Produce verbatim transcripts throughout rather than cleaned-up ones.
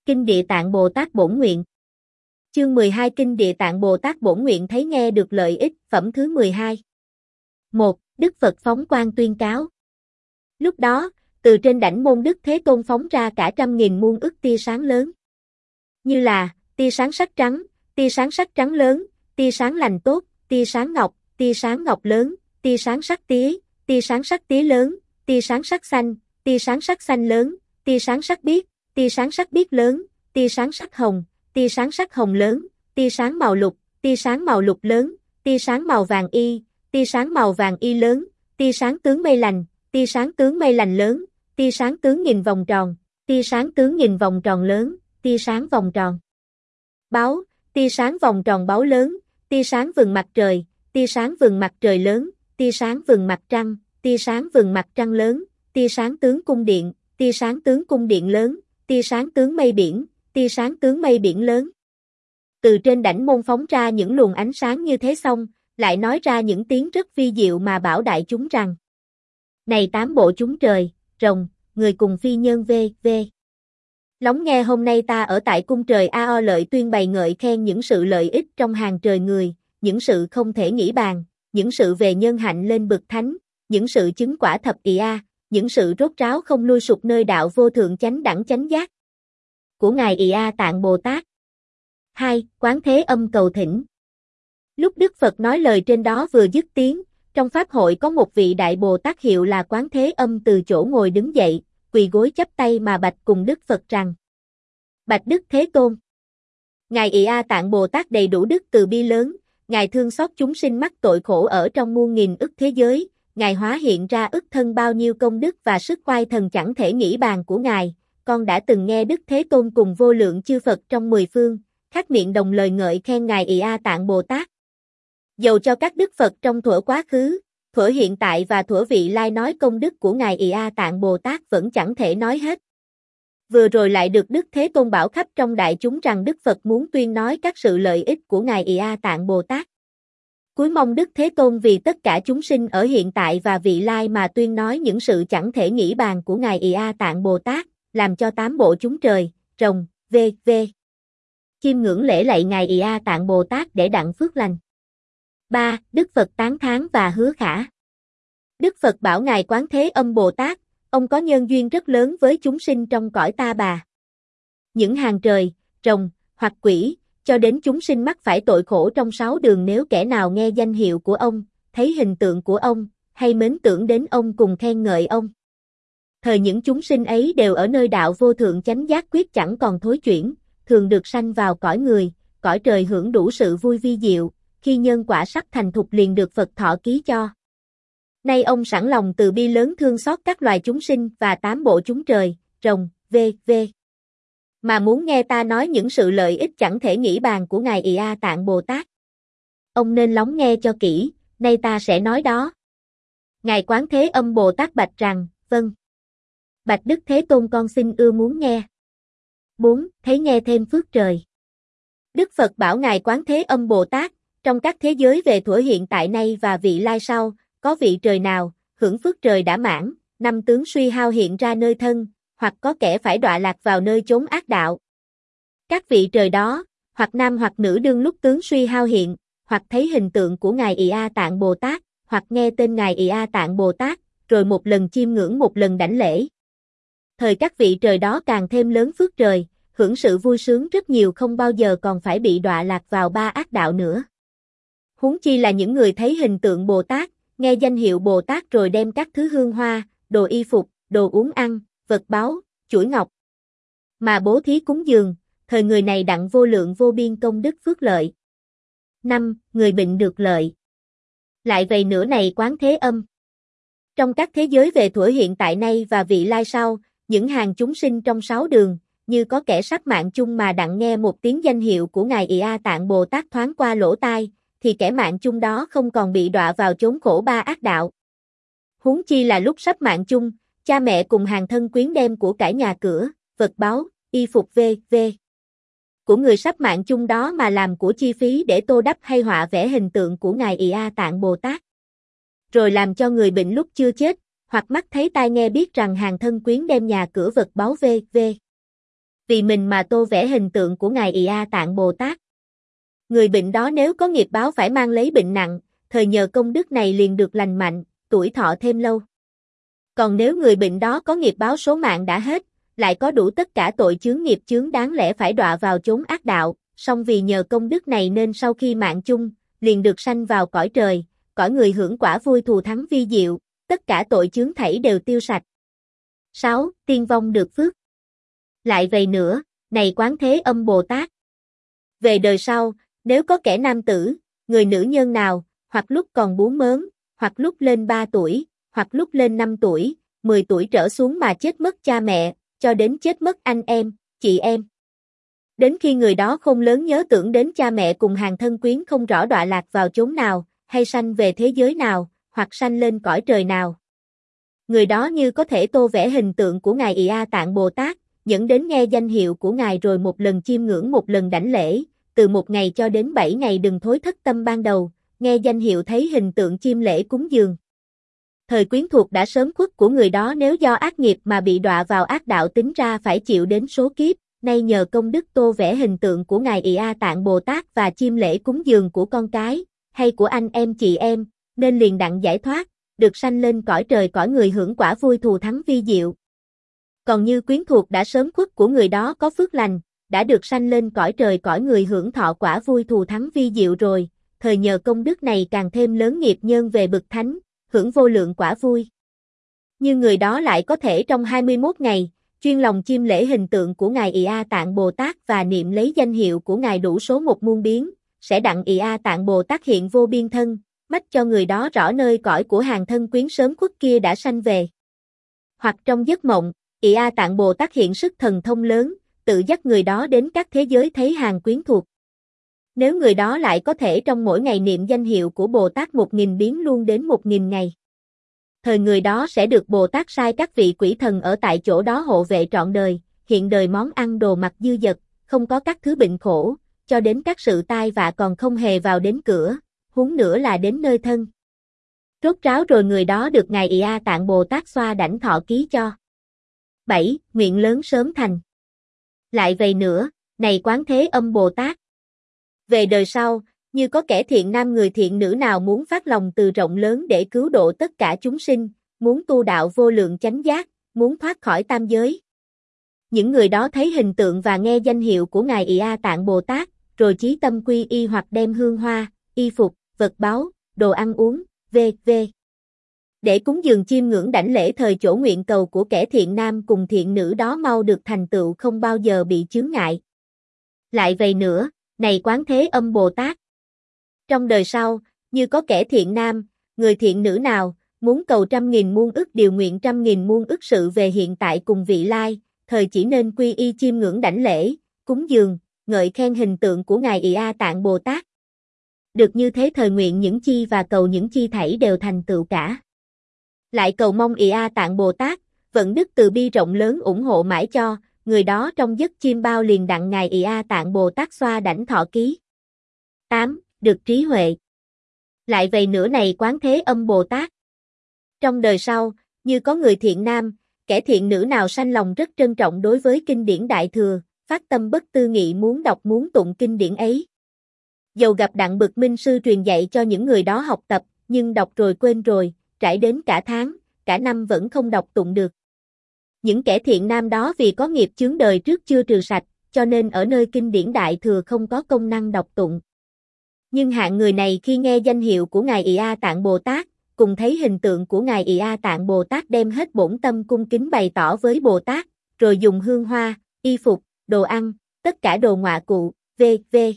Kinh Địa Tạng Bồ Tát Bổn Nguyện. Chương mười hai Kinh Địa Tạng Bồ Tát Bổn Nguyện thấy nghe được lợi ích, phẩm thứ mười hai. một. Đức Phật phóng quang tuyên cáo. Lúc đó, từ trên đảnh môn Đức Thế Tôn phóng ra cả trăm nghìn muôn ức tia sáng lớn. Như là, tia sáng sắc trắng, tia sáng sắc trắng lớn, tia sáng lành tốt, tia sáng ngọc, tia sáng ngọc lớn, tia sáng sắc tía, tia sáng sắc tía lớn, tia sáng sắc xanh, tia sáng sắc xanh lớn, tia sáng sắc biếc, tia sáng sắc biếc lớn, tia sáng sắc hồng, tia sáng sắc hồng lớn, tia sáng màu lục, tia sáng màu lục lớn, tia sáng màu vàng y, tia sáng màu vàng y lớn, tia sáng tướng mây lành, tia sáng tướng mây lành lớn, tia sáng tướng nghìn vòng tròn, tia sáng tướng nghìn vòng tròn lớn, tia sáng vòng tròn báo, tia sáng vòng tròn báo lớn, tia sáng vầng mặt trời, tia sáng vầng mặt trời lớn, tia sáng vầng mặt trăng, tia sáng vầng mặt trăng lớn, tia sáng tướng cung điện, tia sáng tướng cung điện lớn, tia sáng tướng mây biển, tia sáng tướng mây biển lớn. Từ trên đảnh môn phóng ra những luồng ánh sáng như thế xong, lại nói ra những tiếng rất vi diệu mà bảo đại chúng rằng: Này tám bộ chúng trời, rồng, người cùng phi nhân v v Lóng nghe hôm nay ta ở tại cung trời A O Lợi tuyên bày ngợi khen những sự lợi ích trong hàng trời người, những sự không thể nghĩ bàn, những sự về nhân hạnh lên bậc thánh, những sự chứng quả thập ị a, những sự rốt ráo không lui sụp nơi đạo vô thượng chánh đẳng chánh giác của Ngài Ị A Tạng Bồ Tát. hai. Quán Thế Âm cầu thỉnh. Lúc Đức Phật nói lời trên đó vừa dứt tiếng, trong pháp hội có một vị đại Bồ Tát hiệu là Quán Thế Âm từ chỗ ngồi đứng dậy, quỳ gối chắp tay mà bạch cùng Đức Phật rằng: Bạch Đức Thế Tôn, Ngài Ị A Tạng Bồ Tát đầy đủ đức từ bi lớn, Ngài thương xót chúng sinh mắc tội khổ ở trong muôn nghìn ức thế giới, Ngài hóa hiện ra ức thân bao nhiêu công đức và sức oai thần chẳng thể nghĩ bàn của Ngài, con đã từng nghe Đức Thế Tôn cùng vô lượng chư Phật trong mười phương, khắc miệng đồng lời ngợi khen Ngài Ị A Tạng Bồ Tát. Dầu cho các Đức Phật trong thuở quá khứ, thuở hiện tại và thuở vị lai nói công đức của Ngài Ị A Tạng Bồ Tát vẫn chẳng thể nói hết. Vừa rồi lại được Đức Thế Tôn bảo khắp trong đại chúng rằng Đức Phật muốn tuyên nói các sự lợi ích của Ngài Ị A Tạng Bồ Tát. Cuối mong Đức Thế Tôn vì tất cả chúng sinh ở hiện tại và vị lai mà tuyên nói những sự chẳng thể nghĩ bàn của Ngài Ị A Tạng Bồ Tát, làm cho tám bộ chúng trời, rồng, v v chiêm ngưỡng lễ lạy Ngài Ị A Tạng Bồ Tát để đặng phước lành. ba. Đức Phật tán thán và hứa khả. Đức Phật bảo Ngài Quán Thế Âm Bồ Tát, ông có nhân duyên rất lớn với chúng sinh trong cõi ta bà. Những hàng trời, rồng, hoặc quỷ, cho đến chúng sinh mắc phải tội khổ trong sáu đường, nếu kẻ nào nghe danh hiệu của ông, thấy hình tượng của ông, hay mến tưởng đến ông cùng khen ngợi ông. Thời những chúng sinh ấy đều ở nơi đạo vô thượng chánh giác quyết chẳng còn thối chuyển, thường được sanh vào cõi người, cõi trời hưởng đủ sự vui vi diệu, khi nhân quả sắp thành thục liền được Phật thọ ký cho. Nay ông sẵn lòng từ bi lớn thương xót các loài chúng sinh và tám bộ chúng trời, rồng, v v mà muốn nghe ta nói những sự lợi ích chẳng thể nghĩ bàn của Ngài Ị A Tạng Bồ Tát. Ông nên lắng nghe cho kỹ, nay ta sẽ nói đó. Ngài Quán Thế Âm Bồ Tát bạch rằng: Vâng. Bạch Đức Thế Tôn, con xin ưa muốn nghe. bốn. Thấy nghe thêm phước trời. Đức Phật bảo Ngài Quán Thế Âm Bồ Tát, trong các thế giới về thuở hiện tại nay và vị lai sau, có vị trời nào, hưởng phước trời đã mãn, năm tướng suy hao hiện ra nơi thân, hoặc có kẻ phải đọa lạc vào nơi chốn ác đạo. Các vị trời đó, hoặc nam hoặc nữ đương lúc tướng suy hao hiện, hoặc thấy hình tượng của Ngài Ị A Tạng Bồ Tát, hoặc nghe tên Ngài Ị A Tạng Bồ Tát, rồi một lần chiêm ngưỡng một lần đảnh lễ. Thời các vị trời đó càng thêm lớn phước trời, hưởng sự vui sướng rất nhiều, không bao giờ còn phải bị đọa lạc vào ba ác đạo nữa. Huống chi là những người thấy hình tượng Bồ Tát, nghe danh hiệu Bồ Tát rồi đem các thứ hương hoa, đồ y phục, đồ uống ăn, vật báu, chuỗi ngọc mà bố thí cúng dường, thời người này đặng vô lượng vô biên công đức phước lợi. năm. Người bệnh được lợi. Lại vậy nữa này Quán Thế Âm, trong các thế giới về thuở hiện tại nay và vị lai sau, những hàng chúng sinh trong sáu đường, như có kẻ sắp mạng chung mà đặng nghe một tiếng danh hiệu của Ngài Ị A Tạng Bồ Tát thoáng qua lỗ tai, thì kẻ mạng chung đó không còn bị đọa vào chốn khổ ba ác đạo. Huống chi là lúc sắp mạng chung, cha mẹ cùng hàng thân quyến đem của cải nhà cửa, vật báu, y phục v v của người sắp mạng chung đó mà làm của chi phí để tô đắp hay họa vẽ hình tượng của Ngài Ị A Tạng Bồ Tát. Rồi làm cho người bệnh lúc chưa chết, hoặc mắt thấy tai nghe biết rằng hàng thân quyến đem nhà cửa vật báu v v vì mình mà tô vẽ hình tượng của Ngài Ị A Tạng Bồ Tát. Người bệnh đó nếu có nghiệp báo phải mang lấy bệnh nặng, thời nhờ công đức này liền được lành mạnh, tuổi thọ thêm lâu. Còn nếu người bệnh đó có nghiệp báo số mạng đã hết, lại có đủ tất cả tội chướng nghiệp chướng đáng lẽ phải đọa vào chốn ác đạo, song vì nhờ công đức này nên sau khi mạng chung, liền được sanh vào cõi trời, cõi người hưởng quả vui thù thắng vi diệu, tất cả tội chướng thảy đều tiêu sạch. sáu. Tiên vong được phước. Lại vậy nữa, này Quán Thế Âm Bồ Tát. Về đời sau, nếu có kẻ nam tử, người nữ nhân nào, hoặc lúc còn bú mớm, hoặc lúc lên ba tuổi, hoặc lúc lên năm tuổi, mười tuổi trở xuống mà chết mất cha mẹ, cho đến chết mất anh em, chị em. Đến khi người đó không lớn nhớ tưởng đến cha mẹ cùng hàng thân quyến không rõ đọa lạc vào chốn nào, hay sanh về thế giới nào, hoặc sanh lên cõi trời nào. Người đó như có thể tô vẽ hình tượng của Ngài Ị A Tạng Bồ Tát, dẫn đến nghe danh hiệu của Ngài rồi một lần chiêm ngưỡng một lần đảnh lễ, từ một ngày cho đến bảy ngày đừng thối thất tâm ban đầu, nghe danh hiệu thấy hình tượng chiêm lễ cúng dường. Thời quyến thuộc đã sớm khuất của người đó nếu do ác nghiệp mà bị đọa vào ác đạo tính ra phải chịu đến số kiếp, nay nhờ công đức tô vẽ hình tượng của Ngài Ị A Tạng Bồ Tát và chiêm lễ cúng dường của con cái, hay của anh em chị em, nên liền đặng giải thoát, được sanh lên cõi trời cõi người hưởng quả vui thù thắng vi diệu. Còn như quyến thuộc đã sớm khuất của người đó có phước lành, đã được sanh lên cõi trời cõi người hưởng thọ quả vui thù thắng vi diệu rồi, thời nhờ công đức này càng thêm lớn nghiệp nhân về bậc thánh, hưởng vô lượng quả vui. Như người đó lại có thể trong hai mươi mốt ngày, chuyên lòng chiêm lễ hình tượng của Ngài Ị A Tạng Bồ Tát và niệm lấy danh hiệu của Ngài đủ số một muôn biến, sẽ đặng Ị A Tạng Bồ Tát hiện vô biên thân, mách cho người đó rõ nơi cõi của hàng thân quyến sớm khuất kia đã sanh về. Hoặc trong giấc mộng, Ị A Tạng Bồ Tát hiện sức thần thông lớn, tự dắt người đó đến các thế giới thấy hàng quyến thuộc. Nếu người đó lại có thể trong mỗi ngày niệm danh hiệu của Bồ Tát một nghìn biến luôn đến một nghìn ngày. Thời người đó sẽ được Bồ Tát sai các vị quỷ thần ở tại chỗ đó hộ vệ trọn đời, hiện đời món ăn đồ mặc dư dật, không có các thứ bệnh khổ, cho đến các sự tai vạ còn không hề vào đến cửa, huống nữa là đến nơi thân. Rốt ráo rồi người đó được Ngài Ị A Tạng Bồ Tát xoa đảnh thọ ký cho. bảy. Nguyện lớn sớm thành. Lại vậy nữa, này Quán Thế Âm Bồ Tát. Về đời sau, như có kẻ thiện nam người thiện nữ nào muốn phát lòng từ rộng lớn để cứu độ tất cả chúng sinh, muốn tu đạo vô lượng chánh giác, muốn thoát khỏi tam giới. Những người đó thấy hình tượng và nghe danh hiệu của Ngài Ị A Tạng Bồ Tát, rồi chí tâm quy y hoặc đem hương hoa, y phục, vật báu, đồ ăn uống, vân vân để cúng dường chiêm ngưỡng đảnh lễ thời chỗ nguyện cầu của kẻ thiện nam cùng thiện nữ đó mau được thành tựu không bao giờ bị chướng ngại. Lại vậy nữa, này Quán Thế Âm Bồ Tát. Trong đời sau, như có kẻ thiện nam, người thiện nữ nào, muốn cầu trăm nghìn muôn ức điều nguyện trăm nghìn muôn ức sự về hiện tại cùng vị lai, thời chỉ nên quy y chiêm ngưỡng đảnh lễ, cúng dường, ngợi khen hình tượng của Ngài Ị A Tạng Bồ Tát. Được như thế thời nguyện những chi và cầu những chi thảy đều thành tựu cả. Lại cầu mong Ị A Tạng Bồ Tát, vận đức từ bi rộng lớn ủng hộ mãi cho, người đó trong giấc chiêm bao liền đặng Ngài Ị A Tạng Bồ Tát xoa đảnh thọ ký. tám. Được trí huệ. Lại vậy nữa này Quán Thế Âm Bồ Tát. Trong đời sau, như có người thiện nam, kẻ thiện nữ nào sanh lòng rất trân trọng đối với kinh điển Đại Thừa, phát tâm bất tư nghị muốn đọc muốn tụng kinh điển ấy. Dầu gặp đặng bậc minh sư truyền dạy cho những người đó học tập, nhưng đọc rồi quên rồi, trải đến cả tháng, cả năm vẫn không đọc tụng được. Những kẻ thiện nam đó vì có nghiệp chướng đời trước chưa trừ sạch, cho nên ở nơi kinh điển Đại Thừa không có công năng đọc tụng. Nhưng hạng người này khi nghe danh hiệu của Ngài Ị A Tạng Bồ Tát, cùng thấy hình tượng của Ngài Ị A Tạng Bồ Tát đem hết bổn tâm cung kính bày tỏ với Bồ Tát, rồi dùng hương hoa, y phục, đồ ăn, tất cả đồ ngọa cụ, vân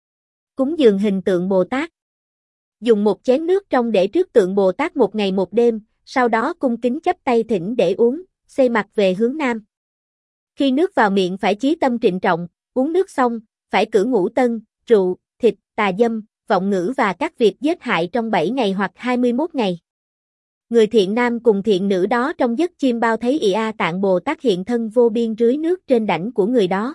cúng dường hình tượng Bồ Tát. Dùng một chén nước trong để trước tượng Bồ Tát một ngày một đêm, sau đó cung kính chắp tay thỉnh để uống, xoay mặt về hướng nam. Khi nước vào miệng phải chí tâm trịnh trọng, uống nước xong, phải cử ngũ tân, rượu, thịt, tà dâm, vọng ngữ và các việc giết hại trong bảy ngày hoặc hai mươi mốt ngày. Người thiện nam cùng thiện nữ đó trong giấc chiêm bao thấy Ị A Tạng Bồ Tát hiện thân vô biên rưới nước trên đảnh của người đó.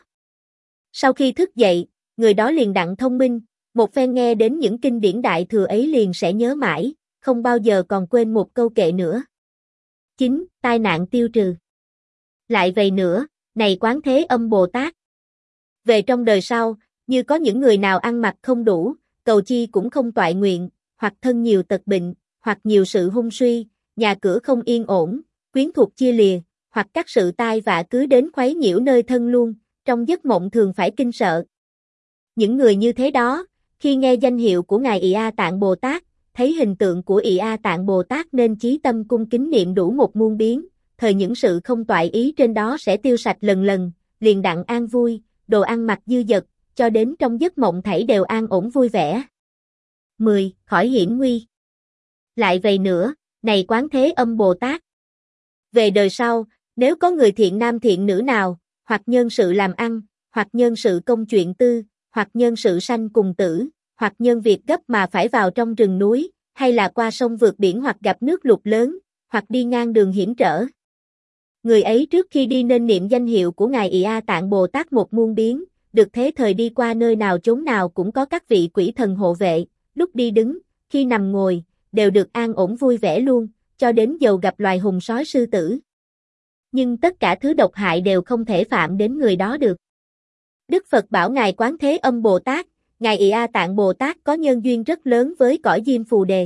Sau khi thức dậy, người đó liền đặng thông minh, một phen nghe đến những kinh điển Đại Thừa ấy liền sẽ nhớ mãi, không bao giờ còn quên một câu kệ nữa. chín. Tai nạn tiêu trừ. Lại vậy nữa, này Quán Thế Âm Bồ Tát. Về trong đời sau, như có những người nào ăn mặc không đủ, cầu chi cũng không toại nguyện, hoặc thân nhiều tật bệnh, hoặc nhiều sự hung suy, nhà cửa không yên ổn, quyến thuộc chia lìa, hoặc các sự tai vạ cứ đến khuấy nhiễu nơi thân luôn, trong giấc mộng thường phải kinh sợ. Những người như thế đó, khi nghe danh hiệu của Ngài Ị A Tạng Bồ Tát, thấy hình tượng của Ị A Tạng Bồ Tát nên chí tâm cung kính niệm đủ một muôn biến, thời những sự không toại ý trên đó sẽ tiêu sạch lần lần, liền đặng an vui, đồ ăn mặc dư dật, cho đến trong giấc mộng thảy đều an ổn vui vẻ. mười. Khỏi hiểm nguy. Lại vậy nữa, này Quán Thế Âm Bồ Tát. Về đời sau, nếu có người thiện nam thiện nữ nào, hoặc nhân sự làm ăn, hoặc nhân sự công chuyện tư, hoặc nhân sự sanh cùng tử, hoặc nhân việc gấp mà phải vào trong rừng núi, hay là qua sông vượt biển hoặc gặp nước lụt lớn, hoặc đi ngang đường hiểm trở. Người ấy trước khi đi nên niệm danh hiệu của Ngài Ị A Tạng Bồ Tát một muôn biến, được thế thời đi qua nơi nào chốn nào cũng có các vị quỷ thần hộ vệ, lúc đi đứng, khi nằm ngồi, đều được an ổn vui vẻ luôn, cho đến dầu gặp loài hùng sói sư tử. Nhưng tất cả thứ độc hại đều không thể phạm đến người đó được. Đức Phật bảo Ngài Quán Thế Âm Bồ Tát, Ngài Ị A Tạng Bồ Tát có nhân duyên rất lớn với cõi Diêm Phù Đề.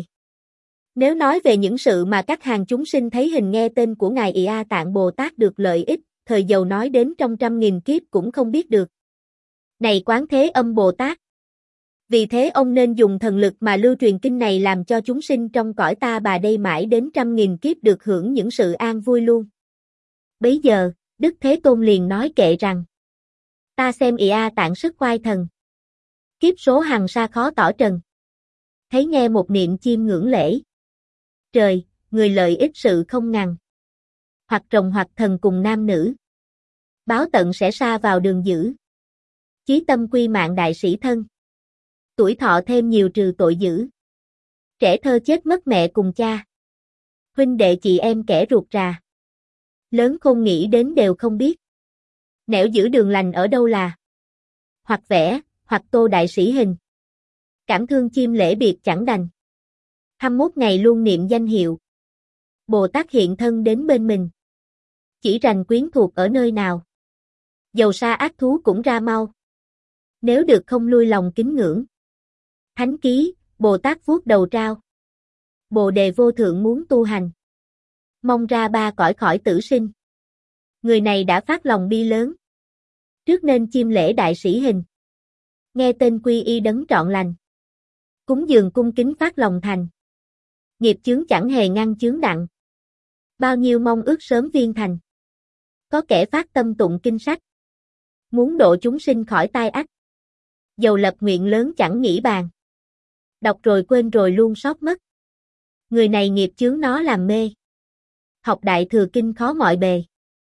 Nếu nói về những sự mà các hàng chúng sinh thấy hình nghe tên của Ngài Ị A Tạng Bồ Tát được lợi ích, thời dầu nói đến trong trăm nghìn kiếp cũng không biết được. Này Quán Thế Âm Bồ Tát! Vì thế ông nên dùng thần lực mà lưu truyền kinh này làm cho chúng sinh trong cõi ta bà đây mãi đến trăm nghìn kiếp được hưởng những sự an vui luôn. Bấy giờ, Đức Thế Tôn liền nói kệ rằng: Ta xem Ị A Tạng sức khoai thần. Kiếp số hằng sa khó tỏ trần. Thấy nghe một niệm chim ngưỡng lễ. Trời, người lợi ích sự không ngằng. Hoặc rồng hoặc thần cùng nam nữ. Báo tận sẽ sa vào đường dữ. Chí tâm quy mạng đại sĩ thân. Tuổi thọ thêm nhiều trừ tội dữ. Trẻ thơ chết mất mẹ cùng cha. Huynh đệ chị em kẻ ruột rà. Lớn khôn nghĩ đến đều không biết. Nẻo giữ đường lành ở đâu là. Hoặc vẽ, hoặc tô đại sĩ hình. Cảm thương chim lễ biệt chẳng đành. hai mươi mốt ngày luôn niệm danh hiệu. Bồ Tát hiện thân đến bên mình. Chỉ rành quyến thuộc ở nơi nào. Dầu sa ác thú cũng ra mau. Nếu được không lui lòng kính ngưỡng. Thánh ký, Bồ Tát vuốt đầu trao. Bồ đề vô thượng muốn tu hành. Mong ra ba cõi khỏi tử sinh. Người này đã phát lòng bi lớn. Trước nên chiêm lễ đại sĩ hình. Nghe tên quy y đấng trọn lành. Cúng dường cung kính phát lòng thành. Nghiệp chướng chẳng hề ngăn chướng đặng. Bao nhiêu mong ước sớm viên thành. Có kẻ phát tâm tụng kinh sách. Muốn độ chúng sinh khỏi tai ách. Dầu lập nguyện lớn chẳng nghĩ bàn. Đọc rồi quên rồi luôn sót mất. Người này nghiệp chướng nó làm mê. Học đại thừa kinh khó mọi bề.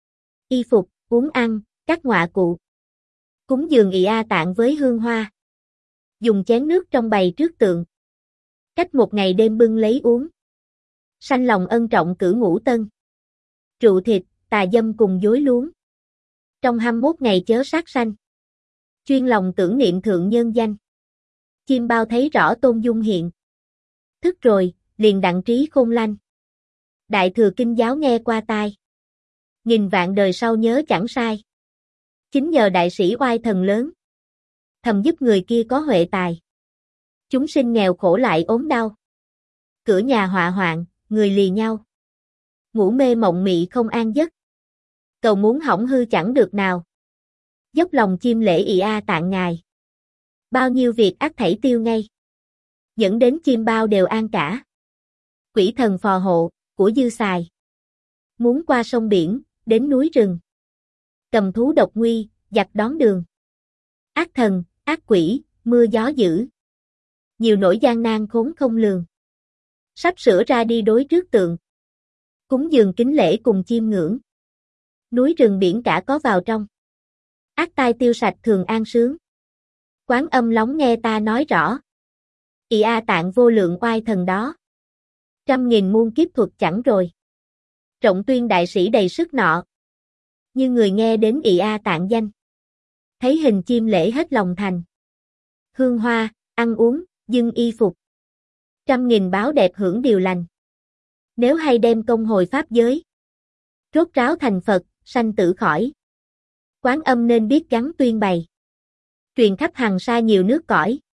Y phục, uống ăn, các ngọa cụ. Cúng dường Ị A Tạng với hương hoa. Dùng chén nước trong bày trước tượng. Cách một ngày đêm bưng lấy uống. Sanh lòng ân trọng cử ngũ tân. Trụ thịt, tà dâm cùng dối luống. Trong hai mươi mốt ngày chớ sát sanh. Chuyên lòng tưởng niệm thượng nhân danh. Chim bao thấy rõ tôn dung hiện. Thức rồi, liền đặng trí khôn lanh. Đại thừa kinh giáo nghe qua tai. Nghìn vạn đời sau nhớ chẳng sai. Chính nhờ đại sĩ oai thần lớn. Thầm giúp người kia có huệ tài. Chúng sinh nghèo khổ lại ốm đau. Cửa nhà họa hoạn, người lì nhau. Ngủ mê mộng mị không an giấc. Cầu muốn hỏng hư chẳng được nào. Dốc lòng chiêm lễ Ị A Tạng ngài. Bao nhiêu việc ác thảy tiêu ngay. Dẫn đến chim bao đều an cả. Quỷ thần phò hộ, của dư xài. Muốn qua sông biển, đến núi rừng. Cầm thú độc nguy, giặc đón đường. Ác thần, ác quỷ, mưa gió dữ. Nhiều nỗi gian nan khốn không lường. Sắp sửa ra đi đối trước tượng. Cúng dường kính lễ cùng chiêm ngưỡng. Núi rừng biển cả có vào trong. Ác tai tiêu sạch thường an sướng. Quán âm lóng nghe ta nói rõ. Ị A Tạng vô lượng oai thần đó. Trăm nghìn muôn kiếp thuật chẳng rồi. Trọng tuyên đại sĩ đầy sức nọ. Như người nghe đến Ị A Tạng danh. Thấy hình chim lễ hết lòng thành. Hương hoa, ăn uống, dưng y phục. Trăm nghìn báo đẹp hưởng điều lành. Nếu hay đem công hồi pháp giới. Rốt ráo thành Phật, sanh tử khỏi. Quán Âm nên biết gắn tuyên bày. Truyền khắp hằng sa nhiều nước cõi.